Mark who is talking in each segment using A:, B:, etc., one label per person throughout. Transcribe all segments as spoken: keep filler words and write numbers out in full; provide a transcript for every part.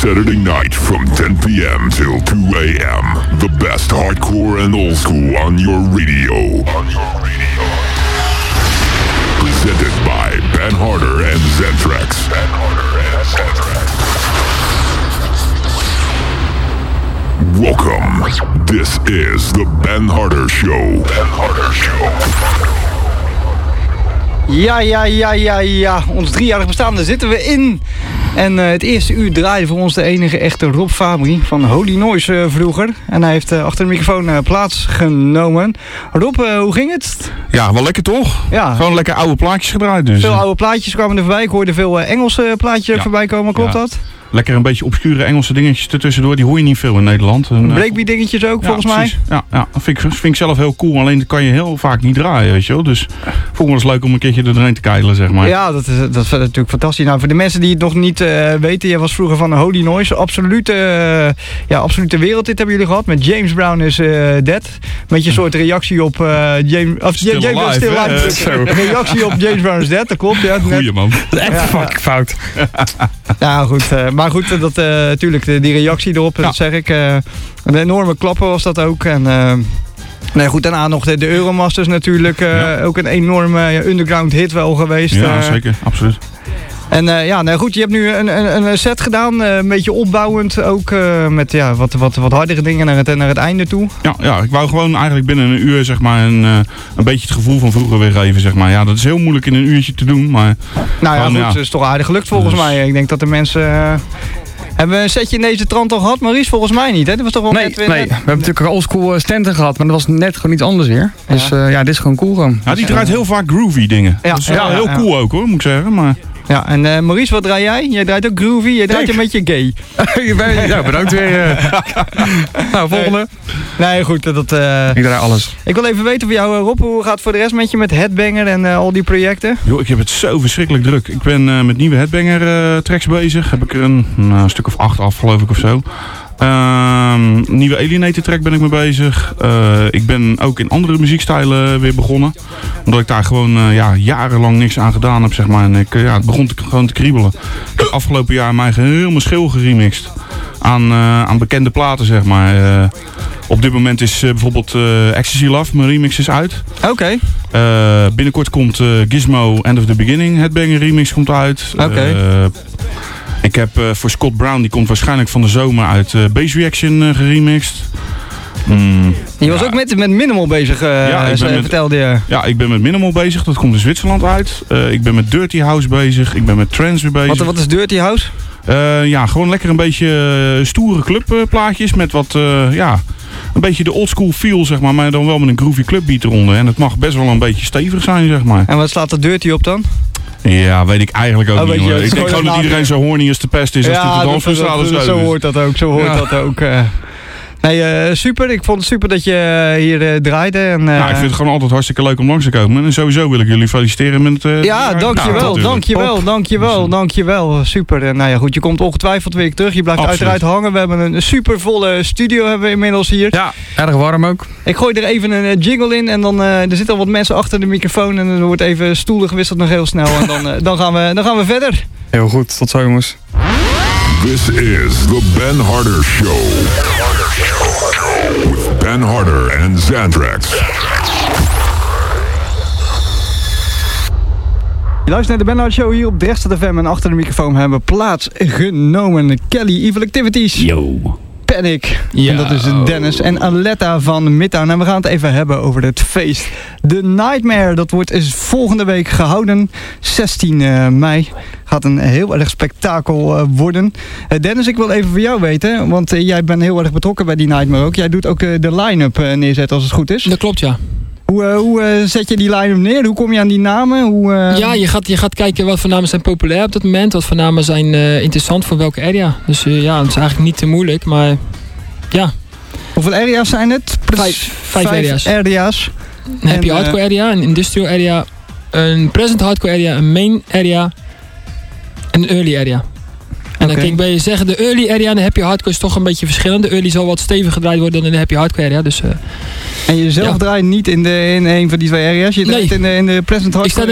A: Saturday night from ten p.m. till two a.m. The best hardcore and old school on your radio. On your radio. Presented by Ben Harder and Zentrax. Ben Harder and Zentrax. Welcome. This is the Ben Harder Show. Ben Harder Show.
B: Ja, ja, ja, ja, ja. Ons driejarig bestaan, daar zitten we in. En uh, het eerste uur draaide voor ons de enige echte Rob Fabri van Holy Noise uh, vroeger. En hij heeft uh, achter de microfoon uh, plaatsgenomen. Rob, uh, hoe ging het?
C: Ja, wel lekker toch?
B: Ja.
C: Gewoon lekker oude plaatjes gedraaid. Dus.
B: Veel oude plaatjes kwamen er voorbij. Ik hoorde veel uh, Engelse plaatjes ja. voorbij komen, klopt ja. dat?
C: Lekker een beetje obscure Engelse dingetjes ertussendoor. Die hoor je niet veel in Nederland.
B: Breakbeat dingetjes ook, ja, volgens
C: precies.
B: mij.
C: Ja, ja, dat vind ik, vind ik zelf heel cool. Alleen dat kan je heel vaak niet draaien, weet je wel. Dus vond ik wel eens leuk om een keertje er doorheen te keilen, zeg maar.
B: Ja, dat is, dat is natuurlijk fantastisch. Nou, voor de mensen die het nog niet uh, weten. Jij was vroeger van Holy Noise. Absolute, uh, ja, absolute wereldhit hebben jullie gehad. Met James Brown is uh, Dead. Met je soort reactie op uh, James... Of,
C: Still
B: James
C: alive,
B: Still alive. Uh, reactie op James Brown is Dead, dat klopt. Ja,
C: goeie man.
D: Dat is echt ja, fucking fout.
B: Ja, goed. Uh, maar goed, dat... Uh, Natuurlijk, die reactie erop, ja. dat zeg ik. Uh, een enorme klapper was dat ook. En, uh, nee, goed, daarna nog de, de Euromasters natuurlijk. Uh, ja. Ook een enorme uh, underground hit wel geweest.
C: Ja,
B: uh,
C: zeker. Absoluut.
B: En uh, ja, nou goed, je hebt nu een, een, een set gedaan. Uh, een beetje opbouwend ook. Uh, met ja, wat, wat, wat hardere dingen naar het, naar het einde toe.
C: Ja, ja, ik wou gewoon eigenlijk binnen een uur zeg maar, een, uh, een beetje het gevoel van vroeger weer geven. Zeg maar. Ja, dat is heel moeilijk in een uurtje te doen. Maar
B: nou ja,
C: gewoon,
B: goed,
C: ja.
B: het is toch aardig gelukt volgens dus... mij. Ik denk dat de mensen... Uh, Hebben we een setje in deze trant al gehad, Maurice? Volgens mij niet, hè? Dat was toch wel
D: nee,
B: net weer
D: nee. Net... we hebben natuurlijk een oldschool stenten gehad, maar dat was net gewoon iets anders weer. Ja. Dus uh, ja, dit is gewoon cool gewoon.
C: Ja, die draait heel vaak groovy dingen. Ja, dat is ja, ja, heel ja. cool ook hoor, moet ik zeggen. Maar...
B: Ja, en uh, Maurice, wat draai jij? Jij draait ook groovy, jij draait een beetje gay.
D: Ja, bedankt weer. Uh. Nou, volgende.
B: Nee, nee goed. Dat, uh...
D: ik draai alles.
B: Ik wil even weten van jou, Rob, hoe gaat het voor de rest met je met Headbanger en uh, al die projecten?
C: Yo, ik heb het zo verschrikkelijk druk. Ik ben uh, met nieuwe Headbanger uh, tracks bezig. Heb ik er een, nou, een stuk of acht af, geloof ik, of zo. Uh, nieuwe Alienator track ben ik mee bezig. Uh, ik ben ook in andere muziekstijlen weer begonnen. Omdat ik daar gewoon uh, ja, jarenlang niks aan gedaan heb, zeg maar. En ik, uh, ja, het begon te, gewoon te kriebelen. Ik heb afgelopen jaar mijn geheel mijn schil geremixed. Aan, uh, aan bekende platen, zeg maar. Uh, op dit moment is uh, bijvoorbeeld uh, Ecstasy Love, mijn remix is uit.
B: Oké. Okay.
C: Uh, binnenkort komt uh, Gizmo, End of the Beginning, Headbanger remix komt uit.
B: Oké. Okay. Uh,
C: Ik heb uh, voor Scott Brown, die komt waarschijnlijk van de zomer uit uh, Bass Reaction uh, geremixed. Mm,
B: je was ja. ook met, met Minimal bezig, uh, ja, ik ben met, vertelde je.
C: Ja, ik ben met Minimal bezig, dat komt in Zwitserland uit. Uh, ik ben met Dirty House bezig, ik ben met Trance weer bezig.
B: Wat, wat is Dirty House?
C: Uh, ja, gewoon lekker een beetje uh, stoere clubplaatjes met wat, uh, ja... Een beetje de oldschool feel, zeg maar, maar dan wel met een groovy clubbeat eronder. En het mag best wel een beetje stevig zijn, zeg maar.
B: En wat slaat er Dirty op dan?
C: Ja, weet ik eigenlijk ook oh, niet. Je, ik denk gewoon dat iedereen zo horny als de pest is.
B: Ja,
C: als dit de dansvoer staat of zo.
B: Zo hoort dat ook, zo hoort ja. dat ook. Uh. Nee, uh, super. Ik vond het super dat je hier uh, draaide. En, uh,
C: ja, ik vind het gewoon altijd hartstikke leuk om langs te komen. En sowieso wil ik jullie feliciteren met het... Uh,
B: ja, dankjewel, nou, dankjewel, dankjewel, dankjewel. Super. En nou ja, goed, je komt ongetwijfeld weer terug. Je blijft Absoluut. uiteraard hangen. We hebben een supervolle studio hebben we inmiddels hier.
D: Ja, erg warm ook.
B: Ik gooi er even een uh, jingle in. En dan uh, er zitten al wat mensen achter de microfoon. En er wordt even stoelen gewisseld nog heel snel. En dan, uh, dan, gaan we, dan gaan we verder.
D: Heel goed, tot zo jongens.
A: This is the Ben Harder Show. With Ben Harder and Zentrax.
B: Je luistert naar de Ben Harder Show hier op Dresden F M. En achter de microfoon hebben we plaatsgenomen Kelly, Evil Activities.
E: Yo.
B: Panic. Ja. En dat is Dennis en Aletta van Midtown. En we gaan het even hebben over het feest. The Nightmare, dat wordt is volgende week gehouden. zestien mei. Gaat een heel erg spektakel uh, worden. Uh, Dennis, ik wil even van jou weten. Want uh, jij bent heel erg betrokken bij die Nightmare ook. Jij doet ook uh, de line-up uh, neerzetten als het goed is.
E: Dat klopt, ja.
B: Hoe, uh, hoe uh, zet je die line-up neer? Hoe kom je aan die namen? Hoe, uh...
E: Ja, je gaat, je gaat kijken wat voor namen zijn populair op dat moment. Wat voor namen zijn uh, interessant voor welke area. Dus uh, ja, dat is eigenlijk niet te moeilijk, maar ja.
B: Hoeveel area's zijn het?
E: Vijf, vijf, vijf area's.
B: area's.
E: Dan en, heb je uh, hardcore area, een industrial area, een present hardcore area, een main area en een early area. En dan okay. kijk, bij je zeggen de early area, dan heb je hardcore is toch een beetje verschillend. De early zal wat steviger gedraaid worden dan de happy hardcore area. Dus, uh,
B: en je zelf ja. draait niet in, de, in een van die twee areas? Je draait nee. in de, in de present hardcore?
E: Ik sta in de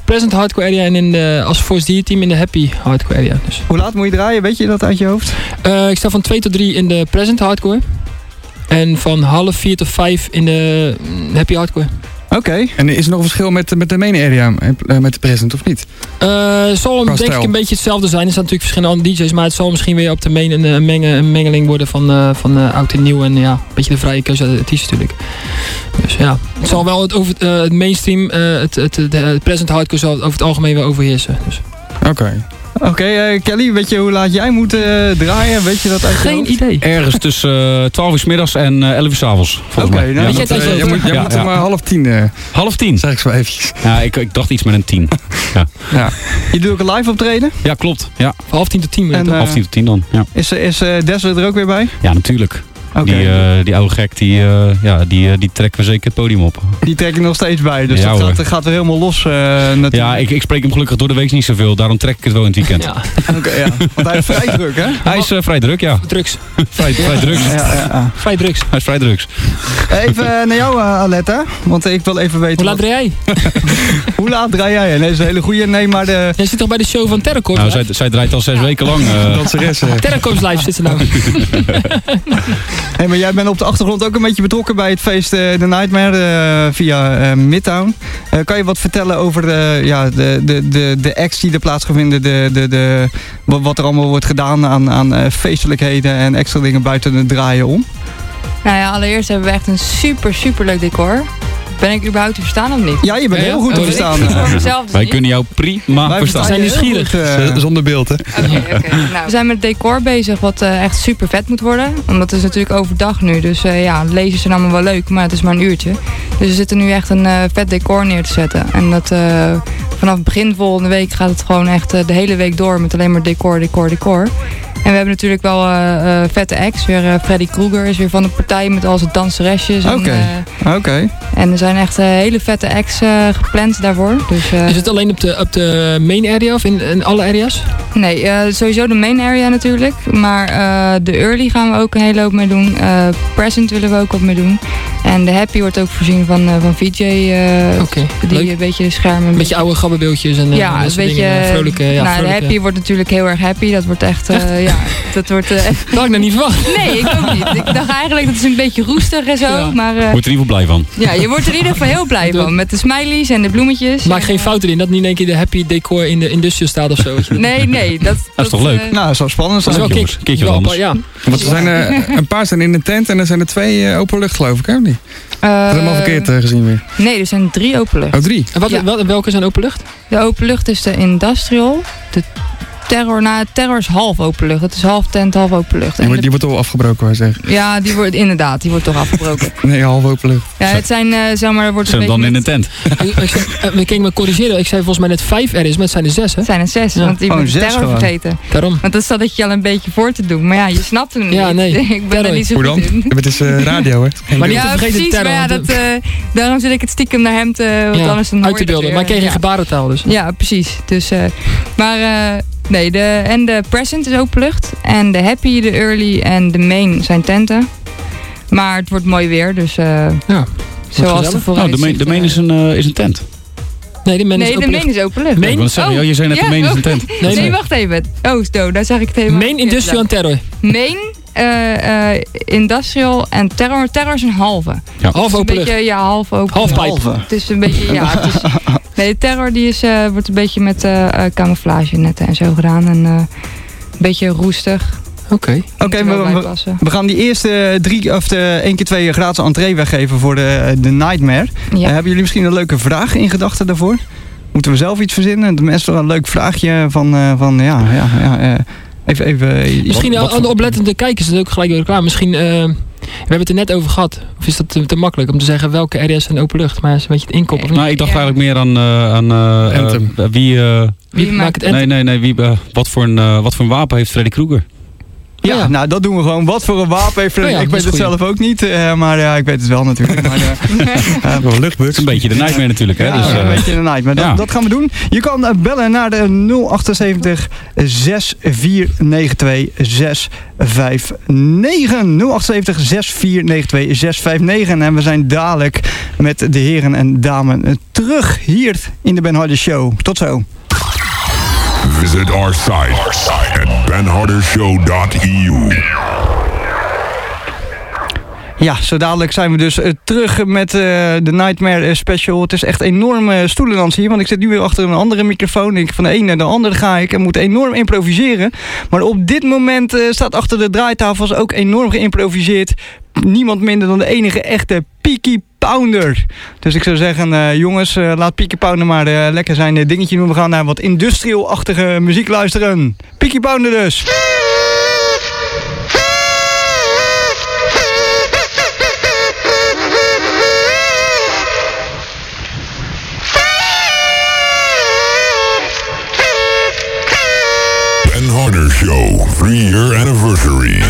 E: present hardcore area en in de, als Force D team in de happy hardcore area. Dus.
B: Hoe laat moet je draaien? Weet je dat uit je hoofd?
E: Uh, ik sta van twee tot drie in de present hardcore. En van half vier tot vijf in de happy hardcore.
B: Oké. Okay.
D: En is er nog een verschil met, met de main area, met de present of niet?
E: Uh, het zal denk ik een beetje hetzelfde zijn. Er zijn natuurlijk verschillende andere D J's, maar het zal misschien weer op de main een, een, mengen, een mengeling worden van, uh, van uh, oud en nieuw. En ja, een beetje de vrije keuze uit de artiest natuurlijk. Dus ja, het zal wel het, over, uh, het mainstream, uh, het, het, het, het present hardcore zal over het algemeen wel overheersen. Dus.
D: Oké. Okay.
B: Oké, okay, uh, Kelly, weet je hoe laat jij moet uh, draaien? Weet je dat uit
E: Geen
B: hoofd?
E: idee.
F: Ergens tussen uh, twaalf uur 's middags en uh, elf uur 's avonds, volgens
B: okay,
F: mij.
B: Nou,
F: ja,
E: dat,
D: uh, jij moet, jij ja, moet ja. om uh, half tien. Uh,
F: half tien?
D: Zeg ik zo eventjes.
F: Ja, ik, ik dacht iets met een tien. ja.
B: Ja. Je doet ook een live optreden?
F: Ja, klopt. Ja.
E: Van half tien tot tien.
B: En, uh,
F: half tien tot tien dan, ja.
B: Is, is uh, Desler er ook weer bij?
F: Ja, natuurlijk.
B: Okay.
F: Die, uh, die oude gek, die, uh, ja, die, uh, die trekken we zeker het podium op.
B: Die trek ik nog steeds bij, dus
F: ja,
B: dat gaat, gaat weer helemaal los uh, natuurlijk.
F: Ja, ik, ik spreek hem gelukkig door de week niet zoveel, daarom trek ik het wel in het weekend.
E: Ja.
B: Okay, ja. Want hij is vrij druk, hè?
F: Hij is uh, vrij druk, ja.
E: Drugs.
F: vrij, vrij drugs.
B: Ja, ja, ja.
E: Vrij drugs.
F: Hij is vrij drugs.
B: Even uh, naar jou, uh, Aletta, want ik wil even weten...
E: Hoe laat draai jij?
B: Hoe laat draai jij? Nee, dat is een hele goeie. Nee, maar de...
E: Jij zit toch bij de show van Terracorps?
F: Nou, zij, zij draait al zes ja. weken lang. Uh...
D: Danseres. Uh.
E: Terracorps live zit ze nou.
B: Hey, maar jij bent op de achtergrond ook een beetje betrokken bij het feest uh, The Nightmare uh, via uh, Midtown. Uh, kan je wat vertellen over de, ja, de, de, de, de acts die er plaatsvinden, de, de, de, wat er allemaal wordt gedaan aan, aan uh, feestelijkheden en extra dingen buiten het draaien om?
G: Nou ja, allereerst hebben we echt een super, super leuk decor. Ben ik überhaupt te verstaan of niet?
B: Ja, je bent ja, heel goed te verstaan.
G: Dus
F: Wij niet. kunnen jou prima
B: Wij
F: verstaan.
E: We zijn nieuwsgierig.
D: Uh, Zonder beeld, hè?
G: Oké, okay, oké. Okay. Nou, we zijn met het decor bezig, wat uh, echt super vet moet worden. Omdat het is natuurlijk overdag nu. Dus uh, ja, lezen zijn allemaal wel leuk, maar het is maar een uurtje. Dus we zitten nu echt een uh, vet decor neer te zetten. En dat uh, vanaf begin volgende week gaat het gewoon echt uh, de hele week door met alleen maar decor, decor, decor. En we hebben natuurlijk wel uh, uh, vette acts. Weer uh, Freddy Krueger is weer van de partij met al zijn danseresjes.
B: Oké. Okay.
G: Uh,
B: okay.
G: En er zijn echt uh, hele vette acts uh, gepland daarvoor. Dus, uh,
E: is het alleen op de, op de main area of in, in alle areas?
G: Nee, uh, sowieso de main area natuurlijk. Maar uh, de early gaan we ook een hele hoop mee doen. Uh, present willen we ook wat mee doen. En de happy wordt ook voorzien van, uh, van V J. Uh,
E: okay.
G: Die
E: Leuk.
G: een beetje de schermen...
E: Een beetje oude gabberbeeldjes en uh,
G: ja,
E: dat soort
G: beetje,
E: dingen. Vrolijke, ja,
G: nou,
E: vrolijke.
G: de happy wordt natuurlijk heel erg happy. Dat wordt echt... Uh, ja, dat wordt... Uh,
E: dat had ik nog niet verwacht.
G: Nee, ik ook niet. Ik dacht eigenlijk dat het een beetje roestig en zo. Ja. Maar, uh,
F: wordt er in ieder geval blij van.
G: Ja, je wordt er in ieder geval heel blij van. Met de smileys en de bloemetjes.
E: Maak geen fouten in. Dat niet in één keer de happy decor in de industrial staat of zo.
G: Nee, nee. Dat,
F: dat, dat is toch leuk?
B: Uh, nou, dat zou spannend zijn.
E: Dat is wel een keertje wel anders. Ja.
D: Want er zijn uh, een paar zijn in een tent en er zijn er twee uh, open lucht, geloof ik, hè? Of niet? Uh, dat helemaal verkeerd uh, gezien weer.
G: Nee, er zijn drie openlucht.
D: Oh, drie?
E: En wat, ja. wel, welke zijn openlucht?
G: De openlucht is de industrial. De terror, nou, terror is half openlucht. Het is half tent, half openlucht.
D: Die, wordt, die wordt al afgebroken, wou je zeggen?
G: Ja, die wordt inderdaad, die wordt toch afgebroken.
D: Nee, half openlucht.
G: Ja, het zijn, uh, zeg maar, wordt
F: zijn we dan in een tent?
E: We keken me corrigeren. Ik zei volgens mij net vijf er is, maar het zijn er zes, hè?
G: Het zijn er zes, ja. Want die moet terror gewoon vergeten.
E: Daarom.
G: Want dat zat dat je al een beetje voor te doen. Maar ja, je snapt hem niet.
E: Ja, nee.
G: Ik ben er niet zo
D: Hoe
G: goed
D: dan?
G: in.
D: Het is uh, radio, hè?
E: Maar niet
G: ja,
E: te vergeten
G: precies,
E: terror.
G: Maar ja, dat, uh, daarom zit ik het stiekem naar hem te... Want
E: ja,
G: anders dan
E: uit te beelden. Maar ik kreeg geen ja. gebarentaal dus.
G: Ja, precies. Dus, uh, maar... Uh, Nee, de, en de present is openlucht. En de happy, de early en de main zijn tenten. Maar het wordt mooi weer, dus uh,
E: ja,
G: zoals de vooruit.
F: Oh, de main, de main is, een, uh, is een tent.
E: Nee, de main
G: nee,
E: is
G: openlucht. Nee, de main is openlucht.
F: Main? Oh, zeggen, oh, je zei net ja, de main is een tent.
G: Nee, nee, wacht even. Oh, sto, daar zag ik het helemaal.
E: Main, industrial en terror.
G: Main, uh, uh, industrial en terror. Terror is een halve.
E: Ja. Half openlucht.
G: Ja, half open.
E: Half pijp.
G: Het is een beetje, ja, het is... Nee, de terror die is, uh, wordt een beetje met uh, uh, camouflage netten en zo gedaan. En uh, een beetje roestig.
B: Oké. Okay. Oké, okay, we, we, we gaan die eerste drie of de één keer twee gratis entree weggeven voor de, de Nightmare. Ja. Uh, hebben jullie misschien een leuke vraag in gedachten daarvoor? Moeten we zelf iets verzinnen? De mensen wel een leuk vraagje van, uh, van ja, ja, ja. Uh, even, even.
E: Misschien
B: wat,
E: wat aan de oplettende kijkers is het ook gelijk weer klaar. Misschien. Uh, We hebben het er net over gehad. Of is dat te, te makkelijk om te zeggen welke areas zijn openlucht? Maar is een beetje het inkop of niet?
F: Nou, ik dacht eigenlijk meer aan, uh, aan uh, Anthem. Uh, wie, uh,
E: wie, wie maakt het
F: Anthem? Nee, nee, nee. Wie, uh, wat, voor een, uh, wat voor een wapen heeft Freddy Krueger?
B: Ja, ja, nou dat doen we gewoon. Wat voor een wapen heeft er? Oh ja, ik weet het zelf ook niet, uh, maar ja, ik weet het wel natuurlijk. Maar, uh,
F: uh, luchtbus. Een beetje de Nightmare natuurlijk. Hè?
B: Ja,
F: dus, uh,
B: een beetje de Nightmare. Dat, ja. dat gaan we doen. Je kan uh, bellen naar de nul achtenzeventig zes vier negen twee zes vijf negen. nul achtenzeventig zes vier negen twee zes vijf negen. En we zijn dadelijk met de heren en dames terug hier in de Ben Harder Show. Tot zo.
A: Visit our site, our site at ben harder show dot e u.
B: Ja, zo dadelijk zijn we dus uh, terug met uh, de Nightmare Special. Het is echt enorm uh, stoelendans hier, want ik zit nu weer achter een andere microfoon. Ik, van de ene naar de andere ga ik en moet enorm improviseren. Maar op dit moment uh, staat achter de draaitafels ook enorm geïmproviseerd. Niemand minder dan de enige echte Peaky Pounder. Dus ik zou zeggen, uh, jongens, uh, laat Peaky Pounder maar uh, lekker zijn uh, dingetje doen. We gaan naar wat industrial-achtige muziek luisteren. Peaky Pounder dus.
A: Ben Harder Show, three year anniversary.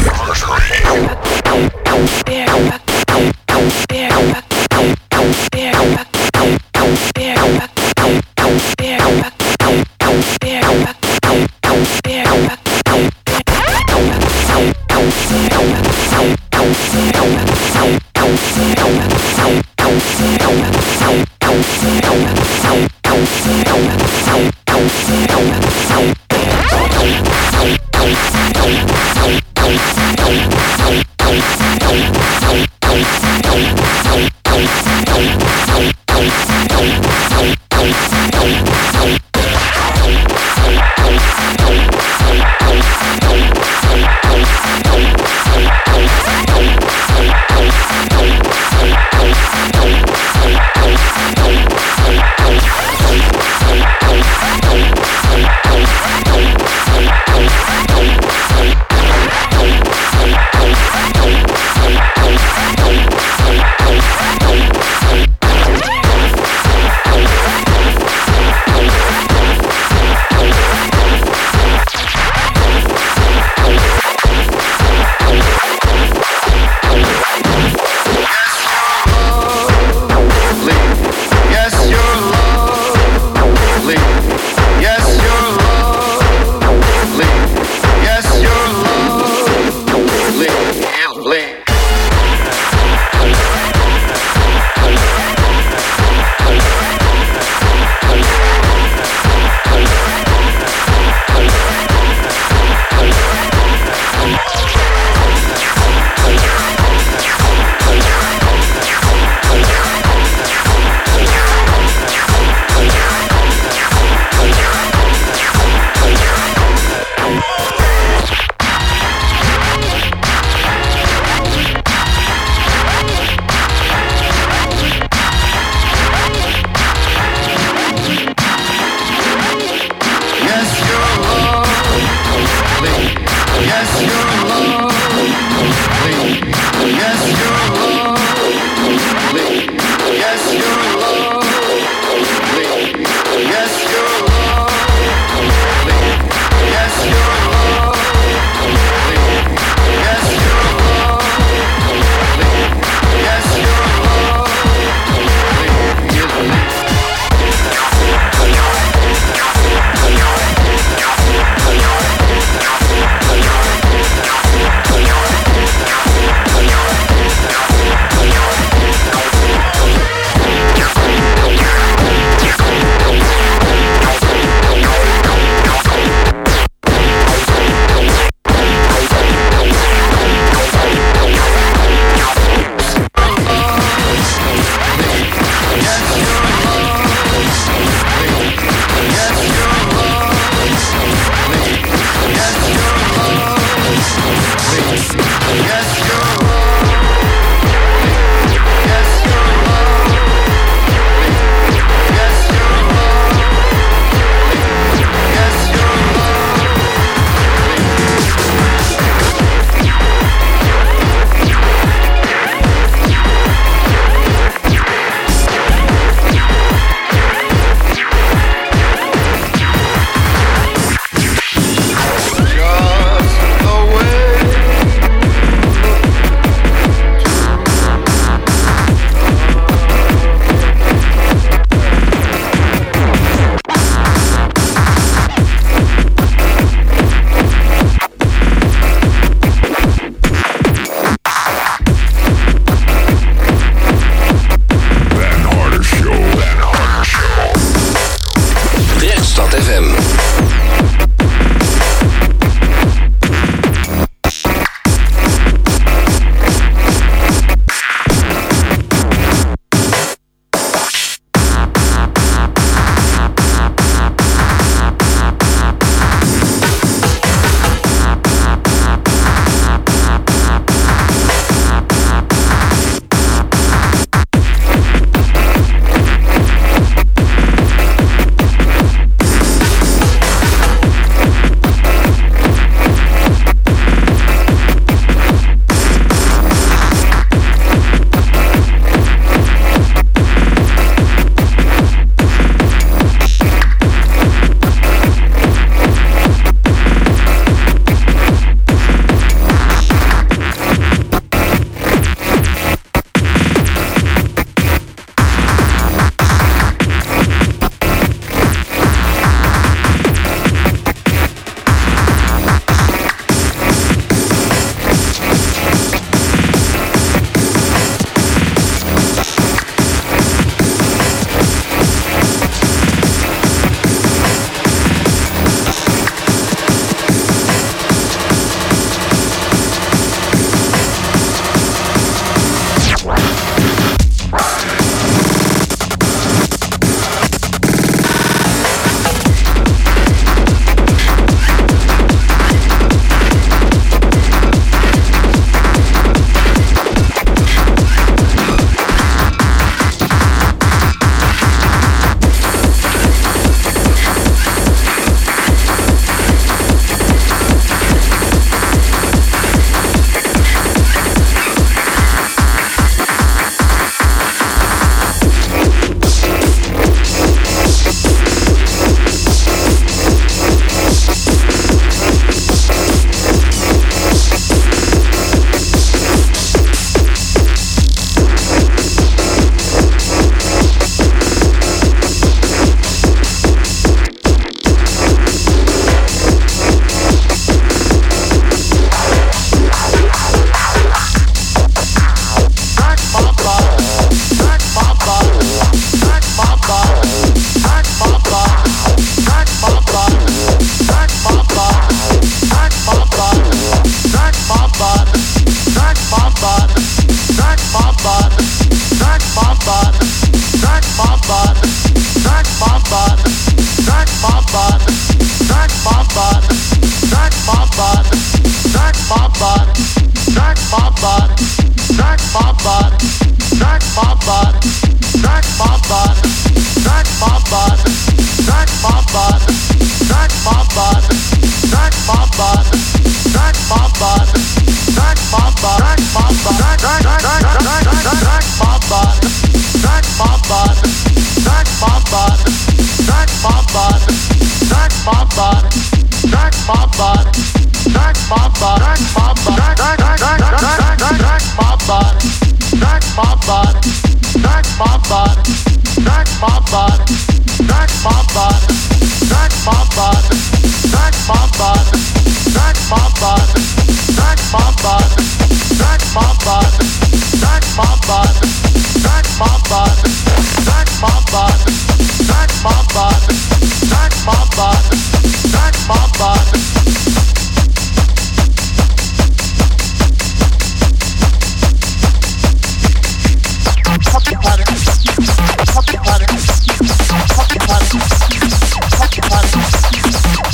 H: Party, party, party, party, party, party.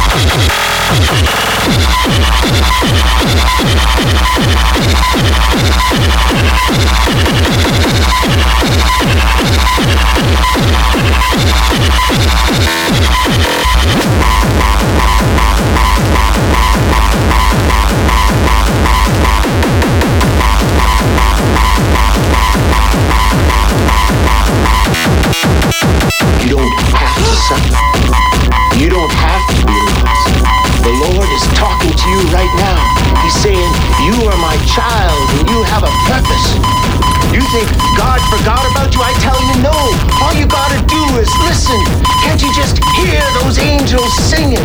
H: You don't have to suffer. You don't have to be lost. The Lord is talking to you right now. He's saying, you are my child and you have a purpose. You think God forgot about you? I tell you no. All you gotta do is listen. Can't you just hear those angels singing?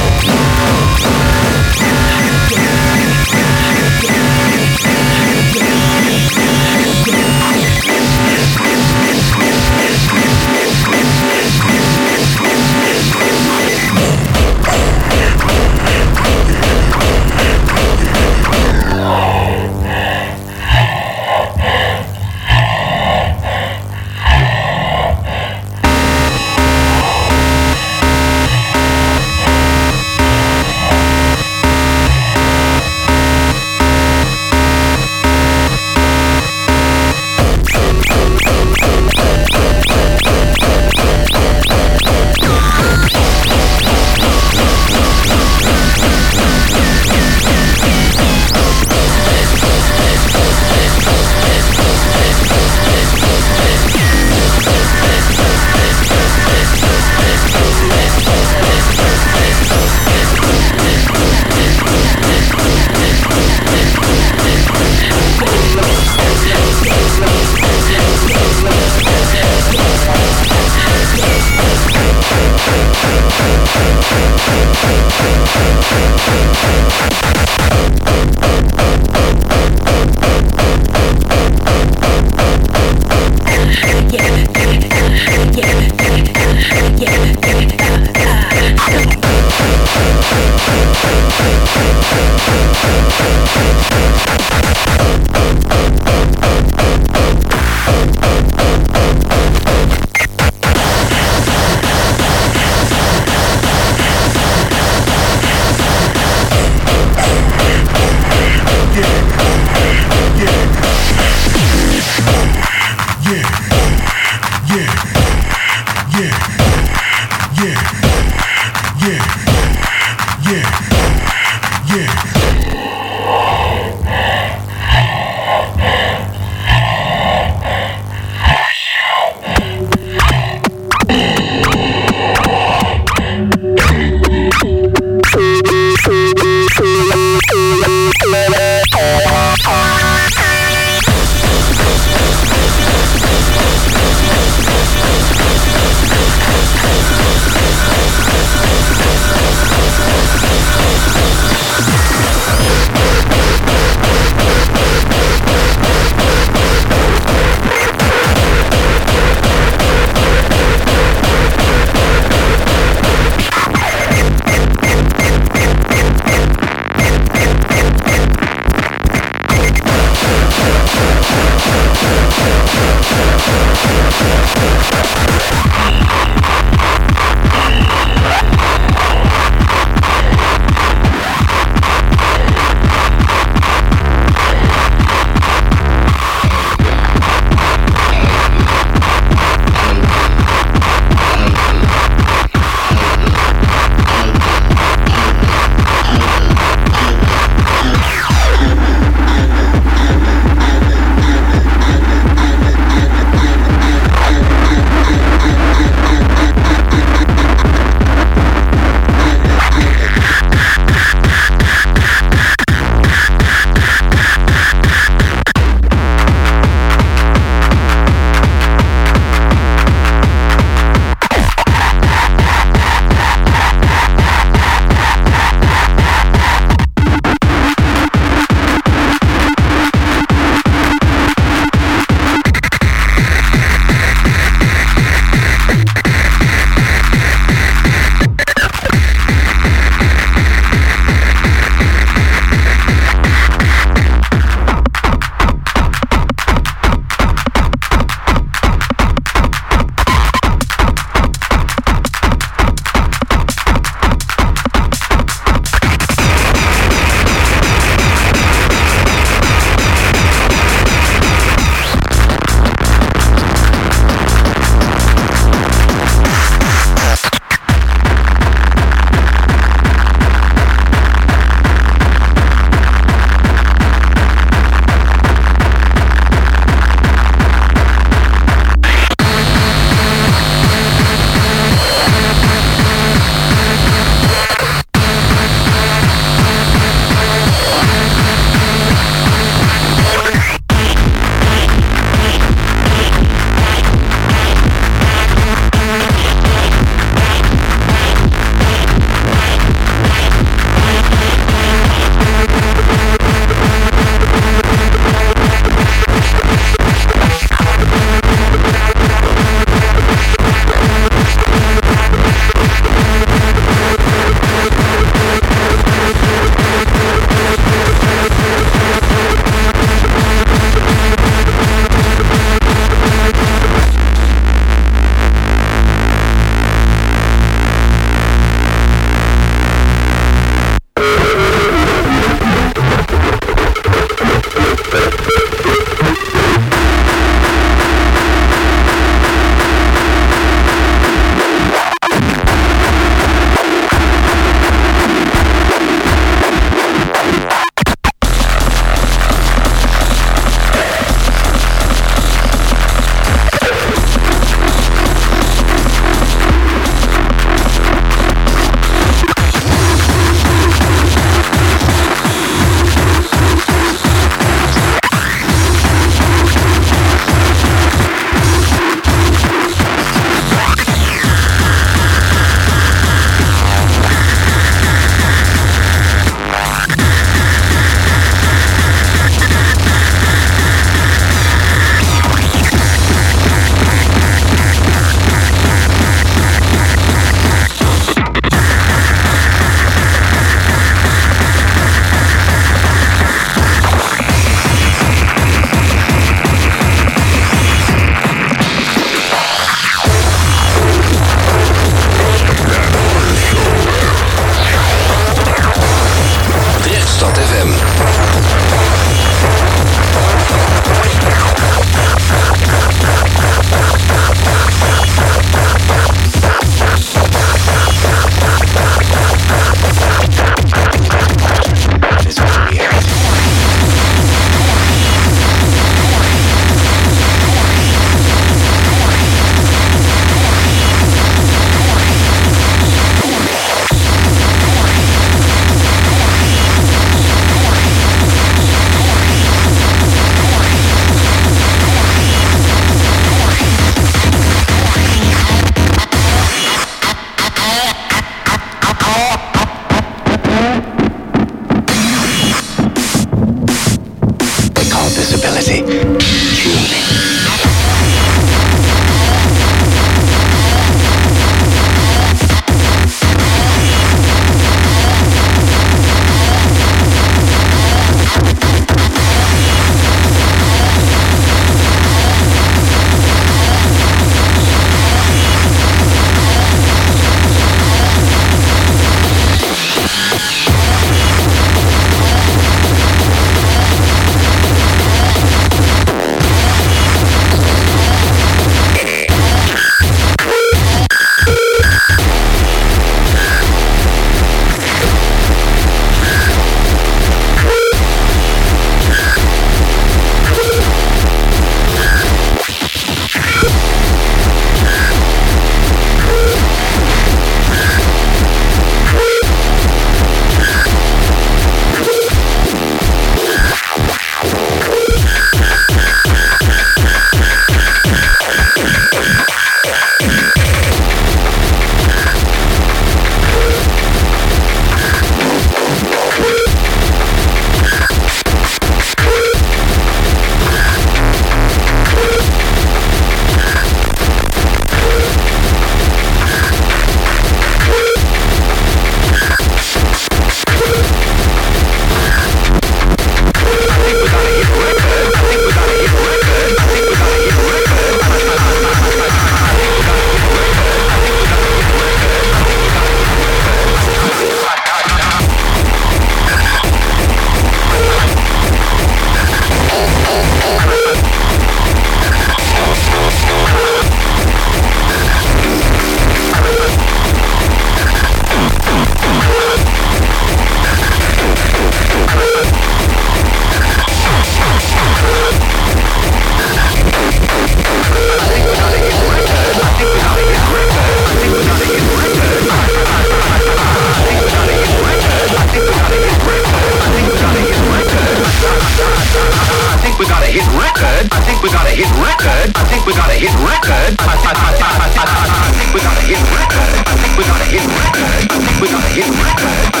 I: we got a hit record. I think we got a hit record. I think we got a hit record. I think we got a hit record. I think we got a hit record. I think we got a hit record. I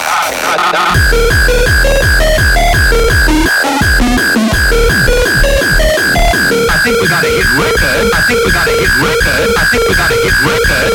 I: think we got a hit record. I think we got a hit record. I think we got a hit record.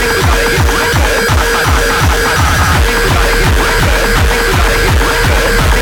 I: I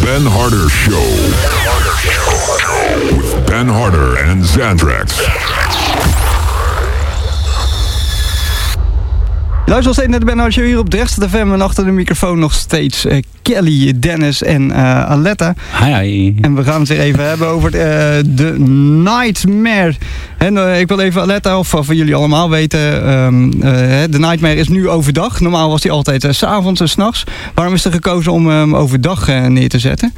A: Ben Harder Show. With Ben Harder and Xantrax.
B: Luister nog steeds naar de Ben Harder Show hier op Drechtstad F M. En achter de microfoon nog steeds uh, Kelly, Dennis en uh, Aletta.
F: Hi, hi.
B: En we gaan het weer even hebben over uh, de Nightmare. En uh, ik wil even Aletta of van jullie allemaal weten. Um, uh, de Nightmare is nu overdag. Normaal was die altijd uh, 's avonds en 's nachts. Waarom is er gekozen om hem um, overdag uh, neer te zetten?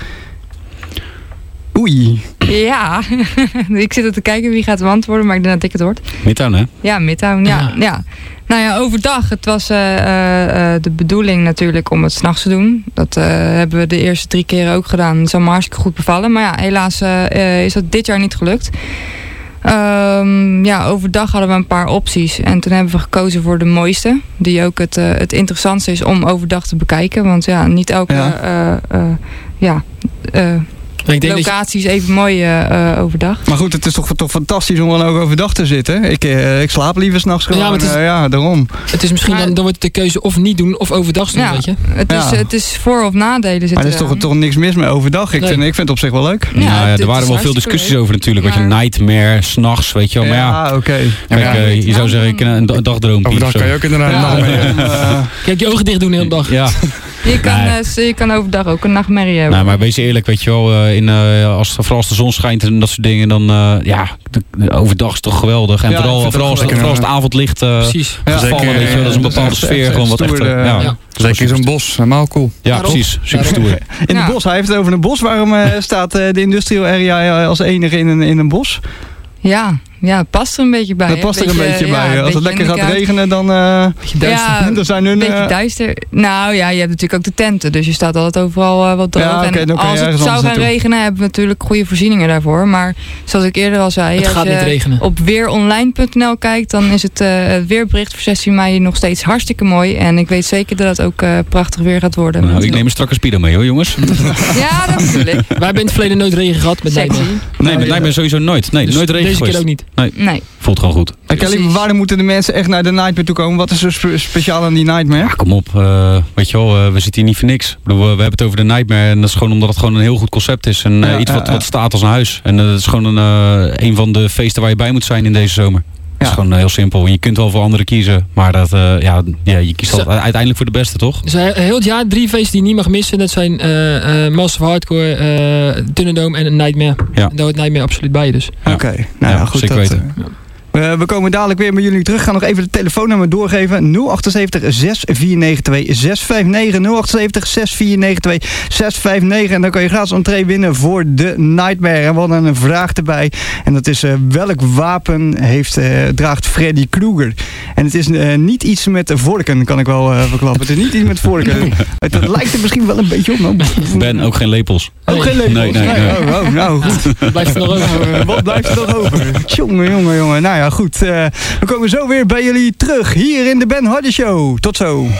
B: Oei.
G: Ja, ik zit er te kijken wie gaat beantwoorden, maar ik denk dat ik het word.
F: Midtown, hè?
G: Ja, Midtown, ja. ja. ja. Nou ja, overdag. Het was uh, uh, de bedoeling natuurlijk om het 's nachts te doen. Dat uh, hebben we de eerste drie keren ook gedaan. Dat is allemaal hartstikke goed bevallen. Maar ja, helaas uh, uh, is dat dit jaar niet gelukt. Um, ja, overdag hadden we een paar opties. En toen hebben we gekozen voor de mooiste. Die ook het, uh, het interessantste is om overdag te bekijken. Want ja, niet elke... Ja. Uh, uh, ja uh, Ik denk locaties je... even mooi uh, overdag.
B: Maar goed, het is toch, toch fantastisch om dan ook overdag te zitten. Ik, uh, ik slaap liever s'nachts gewoon. Ja, maar het is, uh, ja, daarom.
E: Het is misschien maar, dan, dan wordt het de keuze of niet doen of overdag doen,
G: ja,
E: weet je.
G: Het is, ja. het is voor- of nadelen.
B: Maar er is toch, toch niks mis mee overdag. Ik, nee. vind, ik vind het op zich wel leuk.
F: Ja, ja, ja, er waren wel veel discussies leuk. over natuurlijk. Maar... Wat je nightmare, s'nachts, weet je wel. Maar ja,
B: ja oké. Okay.
F: Ja, uh, je zou zeggen, ik een, een dagdroompje.
D: Overdag kan je ook inderdaad een nachtmerrie.
E: Kijk, je ogen dicht doen de hele dag.
F: Ja.
G: Je kan, nee. uh, je kan overdag ook een nachtmerrie hebben.
F: Nou, maar wees eerlijk, weet je wel, uh, in, uh, als, vooral als de zon schijnt en dat soort dingen, dan uh, ja, de, de overdag is toch geweldig. En ja, vooral, vooral, als, vooral als het avondlicht uh,
E: precies.
F: Ja, vallen, weet je wel, dat is een bepaalde echt, sfeer. Echt, gewoon wat
B: stoer,
F: echt, uh, ja.
B: ja.
D: Zeker in zo'n bos, helemaal cool.
F: Ja, Daarop. precies, super stoer.
B: In ja. de bos, hij heeft het over een bos. Waarom uh, staat uh, de industrial area als enige in een, in een bos?
G: Ja, ja, het past er een beetje bij.
B: Dat past er een beetje, beetje bij.
G: Ja,
B: als het lekker gaat regenen, dan, uh,
G: ja,
B: dan zijn hun...
G: Een beetje duister. Nou ja, je hebt natuurlijk ook de tenten. Dus je staat altijd overal uh, wat droog. Ja, okay, en als het zou gaan regenen, hebben we natuurlijk goede voorzieningen daarvoor. Maar zoals ik eerder al zei,
E: het
G: als
E: gaat
G: je
E: niet regenen.
G: op weeronline punt n l kijkt, dan is het, uh, het weerbericht voor zestien mei nog steeds hartstikke mooi. En ik weet zeker dat het ook uh, prachtig weer gaat worden.
F: Nou, ik neem een strakke speedo mee hoor, jongens.
G: Ja, dat bedoel ik.
E: Wij hebben in het verleden nooit regen gehad met Nightmare.
F: Nee, met Nightmare sowieso nooit. Nee,
E: dus
F: nooit regen
E: deze
F: geweest.
E: keer ook niet.
F: Nee.
G: nee.
F: Voelt gewoon goed.
B: En Kelly, waarom moeten de mensen echt naar de Nightmare toe komen? Wat is er spe- speciaal aan die Nightmare?
F: Ja, kom op. Uh, weet je wel, uh, we zitten hier niet voor niks. Ik bedoel, we, we hebben het over de Nightmare en dat is gewoon omdat het gewoon een heel goed concept is. En uh, ja, iets wat, uh, wat staat als een huis. En uh, dat is gewoon een, uh, een van de feesten waar je bij moet zijn in deze zomer. Dat is ja. gewoon uh, heel simpel. En je kunt wel voor anderen kiezen. Maar dat, uh, ja, ja, je kiest altijd, uiteindelijk voor de beste, toch?
E: Dus heel het jaar drie feesten die je niet mag missen. Dat zijn uh, uh, Massive Hardcore, uh, Thunderdome en Nightmare. Ja. En daar hoort Nightmare absoluut bij dus.
B: Ja. Oké, okay. nou ja,
F: ja,
B: goed.
F: Zeker
B: dat,
F: weten.
B: Uh, Uh, we komen dadelijk weer met jullie terug. Gaan nog even de telefoonnummer doorgeven. nul acht zeven zes vier negen twee zes vijf negen. nul acht zeven zes vier negen twee zes vijf negen. En dan kan je gratis entree winnen voor de Nightmare. En we hadden een vraag erbij. En dat is uh, welk wapen heeft, uh, draagt Freddy Krueger? En het is uh, niet iets met vorken, kan ik wel uh, verklappen. Het is niet iets met vorken. Het lijkt er misschien wel een beetje op. Nou.
F: Ben, ook geen lepels.
B: Ook geen lepels?
F: Nee, nee, nee. nee.
B: Oh, oh, nou goed.
E: Blijft er nog over.
B: Wat blijft er nog over? Jongen, jongen, jongen. Nou ja, goed. Uh, we komen zo weer bij jullie terug. Hier in de Ben Harder Show. Tot zo.